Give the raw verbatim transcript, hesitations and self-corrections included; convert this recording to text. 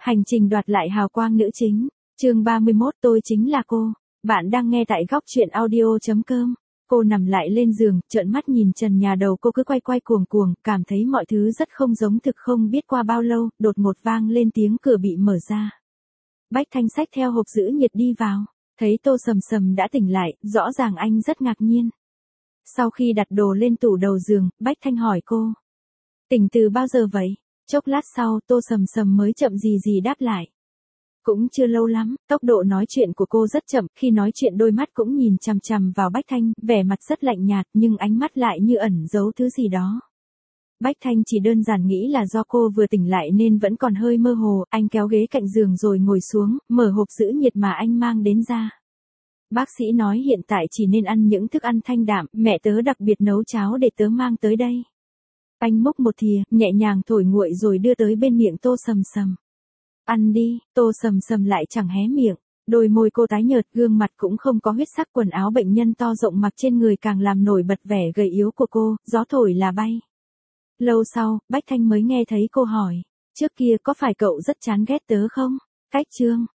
Hành trình đoạt lại hào quang nữ chính. Chương ba mươi mốt tôi chính là cô. Bạn đang nghe tại góc truyện audio chấm com. Cô nằm lại lên giường, trợn mắt nhìn trần nhà, đầu cô cứ quay quay cuồng cuồng, cảm thấy mọi thứ rất không giống thực. Không biết qua bao lâu, đột ngột vang lên tiếng cửa bị mở ra. Bách Thanh xách theo hộp giữ nhiệt đi vào. Thấy Tô Sầm Sầm đã tỉnh lại, rõ ràng anh rất ngạc nhiên. Sau khi đặt đồ lên tủ đầu giường, Bách Thanh hỏi cô. Tỉnh từ bao giờ vậy? Chốc lát sau, Tô Sầm Sầm mới chậm gì gì đáp lại. Cũng chưa lâu lắm. Tốc độ nói chuyện của cô rất chậm, khi nói chuyện đôi mắt cũng nhìn chằm chằm vào Bách Thanh, vẻ mặt rất lạnh nhạt nhưng ánh mắt lại như ẩn giấu thứ gì đó. Bách Thanh chỉ đơn giản nghĩ là do cô vừa tỉnh lại nên vẫn còn hơi mơ hồ. Anh kéo ghế cạnh giường rồi ngồi xuống, mở hộp giữ nhiệt mà anh mang đến ra. Bác sĩ nói hiện tại chỉ nên ăn những thức ăn thanh đạm, mẹ tớ đặc biệt nấu cháo để tớ mang tới đây. Anh múc một thìa, nhẹ nhàng thổi nguội rồi đưa tới bên miệng Tô Sầm Sầm. Ăn đi. Tô Sầm Sầm lại chẳng hé miệng. Đôi môi cô tái nhợt, gương mặt cũng không có huyết sắc, quần áo bệnh nhân to rộng mặc trên người càng làm nổi bật vẻ gầy yếu của cô, gió thổi là bay. Lâu sau, Bách Thanh mới nghe thấy cô hỏi. Trước kia có phải cậu rất chán ghét tớ không? Cách chương.